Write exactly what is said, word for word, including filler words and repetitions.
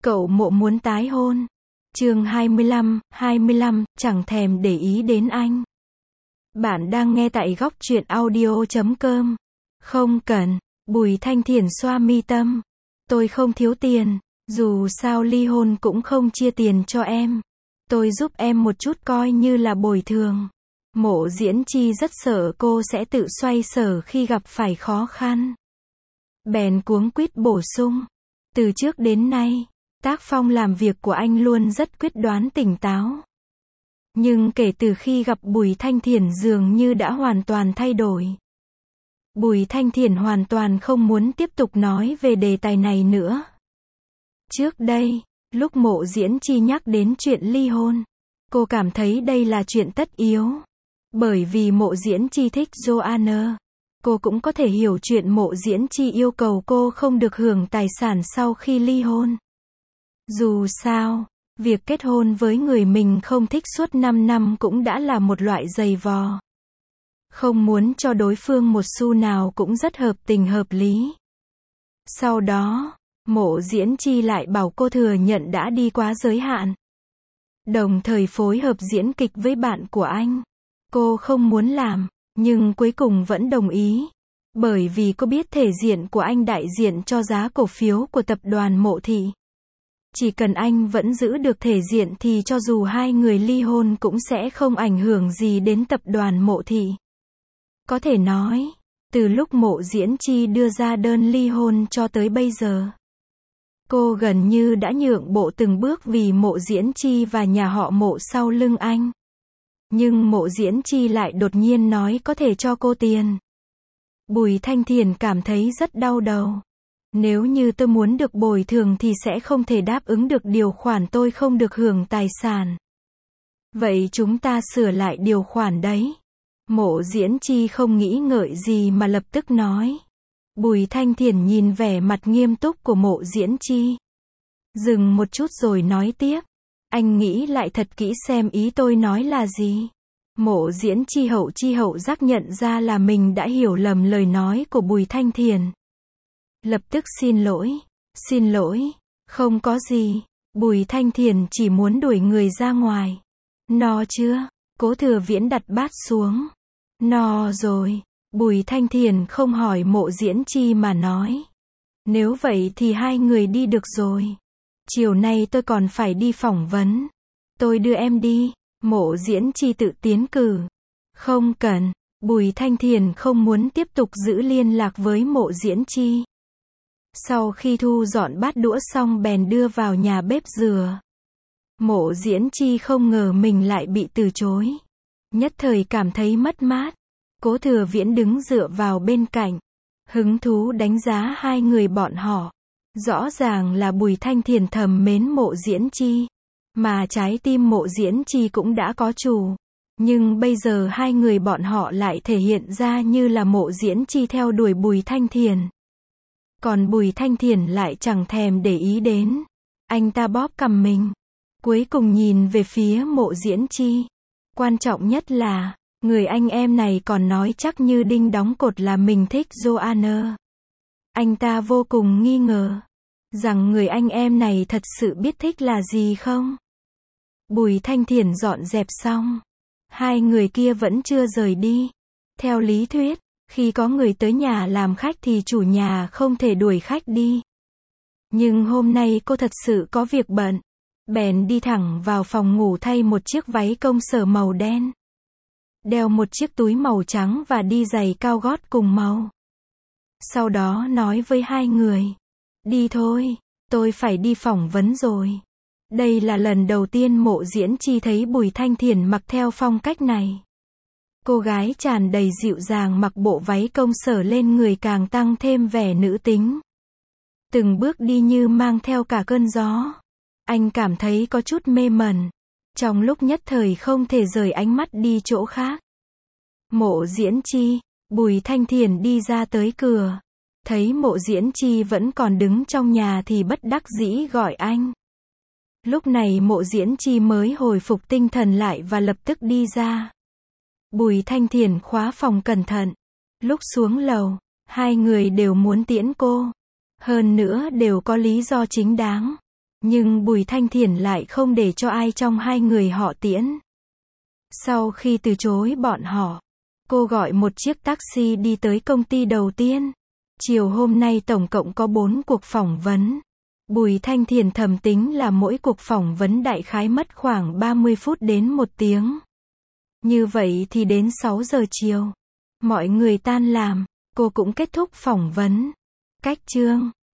Cậu Mộ muốn tái hôn. Chương hai mươi lăm, hai mươi lăm, chẳng thèm để ý đến anh. Bạn đang nghe tại góc truyện audio chấm com. Không cần. Bùi Thanh Thiển xoa mi tâm. Tôi không thiếu tiền. Dù sao ly hôn cũng không chia tiền cho em. Tôi giúp em một chút coi như là bồi thường. Mộ Diễn Chi rất sợ cô sẽ tự xoay sở khi gặp phải khó khăn. Bèn cuống quýt bổ sung. Từ trước đến nay, tác phong làm việc của anh luôn rất quyết đoán tỉnh táo. Nhưng kể từ khi gặp Bùi Thanh Thiển dường như đã hoàn toàn thay đổi. Bùi Thanh Thiển hoàn toàn không muốn tiếp tục nói về đề tài này nữa. Trước đây, lúc Mộ Diễn Chi nhắc đến chuyện ly hôn, cô cảm thấy đây là chuyện tất yếu. Bởi vì Mộ Diễn Chi thích Joanna. Cô cũng có thể hiểu chuyện Mộ Diễn Chi yêu cầu cô không được hưởng tài sản sau khi ly hôn. Dù sao, việc kết hôn với người mình không thích suốt năm năm cũng đã là một loại giày vò. Không muốn cho đối phương một xu nào cũng rất hợp tình hợp lý. Sau đó, Mộ Diễn Chi lại bảo cô thừa nhận đã đi quá giới hạn. Đồng thời phối hợp diễn kịch với bạn của anh. Cô không muốn làm, nhưng cuối cùng vẫn đồng ý. Bởi vì cô biết thể diện của anh đại diện cho giá cổ phiếu của tập đoàn Mộ Thị. Chỉ cần anh vẫn giữ được thể diện thì cho dù hai người ly hôn cũng sẽ không ảnh hưởng gì đến tập đoàn Mộ Thị. Có thể nói, từ lúc Mộ Diễn Chi đưa ra đơn ly hôn cho tới bây giờ, cô gần như đã nhượng bộ từng bước vì Mộ Diễn Chi và nhà họ Mộ sau lưng anh. Nhưng Mộ Diễn Chi lại đột nhiên nói có thể cho cô tiền. Bùi Thanh Thiển cảm thấy rất đau đầu. Nếu như tôi muốn được bồi thường thì sẽ không thể đáp ứng được điều khoản tôi không được hưởng tài sản. Vậy chúng ta sửa lại điều khoản đấy. Mộ Diễn Chi không nghĩ ngợi gì mà lập tức nói. Bùi Thanh Thiển nhìn vẻ mặt nghiêm túc của Mộ Diễn Chi. Dừng một chút rồi nói tiếp. Anh nghĩ lại thật kỹ xem ý tôi nói là gì. Mộ Diễn Chi hậu chi hậu giác nhận ra là mình đã hiểu lầm lời nói của Bùi Thanh Thiển. Lập tức xin lỗi. Xin lỗi. Không có gì. Bùi Thanh Thiển chỉ muốn đuổi người ra ngoài. No chưa? Cố Thừa Viễn đặt bát xuống. No rồi. Bùi Thanh Thiển không hỏi Mộ Diễn Chi mà nói. Nếu vậy thì hai người đi được rồi. Chiều nay tôi còn phải đi phỏng vấn. Tôi đưa em đi. Mộ Diễn Chi tự tiến cử. Không cần. Bùi Thanh Thiển không muốn tiếp tục giữ liên lạc với Mộ Diễn Chi. Sau khi thu dọn bát đũa xong bèn đưa vào nhà bếp rửa. Mộ Diễn Chi không ngờ mình lại bị từ chối. Nhất thời cảm thấy mất mát. Cố Thừa Viễn đứng dựa vào bên cạnh. Hứng thú đánh giá hai người bọn họ. Rõ ràng là Bùi Thanh Thiển thầm mến Mộ Diễn Chi. Mà trái tim Mộ Diễn Chi cũng đã có chủ. Nhưng bây giờ hai người bọn họ lại thể hiện ra như là Mộ Diễn Chi theo đuổi Bùi Thanh Thiển. Còn Bùi Thanh Thiển lại chẳng thèm để ý đến. Anh ta bóp cằm mình. Cuối cùng nhìn về phía Mộ Diễn Chi. Quan trọng nhất là, người anh em này còn nói chắc như đinh đóng cột là mình thích Joanna. Anh ta vô cùng nghi ngờ. Rằng người anh em này thật sự biết thích là gì không? Bùi Thanh Thiển dọn dẹp xong. Hai người kia vẫn chưa rời đi. Theo lý thuyết, khi có người tới nhà làm khách thì chủ nhà không thể đuổi khách đi. Nhưng hôm nay cô thật sự có việc bận. Bèn đi thẳng vào phòng ngủ thay một chiếc váy công sở màu đen. Đeo một chiếc túi màu trắng và đi giày cao gót cùng màu. Sau đó nói với hai người. Đi thôi, tôi phải đi phỏng vấn rồi. Đây là lần đầu tiên Mộ Diễn Chi thấy Bùi Thanh Thiển mặc theo phong cách này. Cô gái tràn đầy dịu dàng mặc bộ váy công sở lên người càng tăng thêm vẻ nữ tính. Từng bước đi như mang theo cả cơn gió. Anh cảm thấy có chút mê mẩn. Trong lúc nhất thời không thể rời ánh mắt đi chỗ khác. Mộ Diễn Chi, Bùi Thanh Thiển đi ra tới cửa. Thấy Mộ Diễn Chi vẫn còn đứng trong nhà thì bất đắc dĩ gọi anh. Lúc này Mộ Diễn Chi mới hồi phục tinh thần lại và lập tức đi ra. Bùi Thanh Thiển khóa phòng cẩn thận. Lúc xuống lầu, hai người đều muốn tiễn cô. Hơn nữa đều có lý do chính đáng. Nhưng Bùi Thanh Thiển lại không để cho ai trong hai người họ tiễn. Sau khi từ chối bọn họ, cô gọi một chiếc taxi đi tới công ty đầu tiên. Chiều hôm nay tổng cộng có bốn cuộc phỏng vấn. Bùi Thanh Thiển thầm tính là mỗi cuộc phỏng vấn đại khái mất khoảng ba mươi phút đến một tiếng. Như vậy thì đến sáu giờ chiều, mọi người tan làm, cô cũng kết thúc phỏng vấn. Cách chương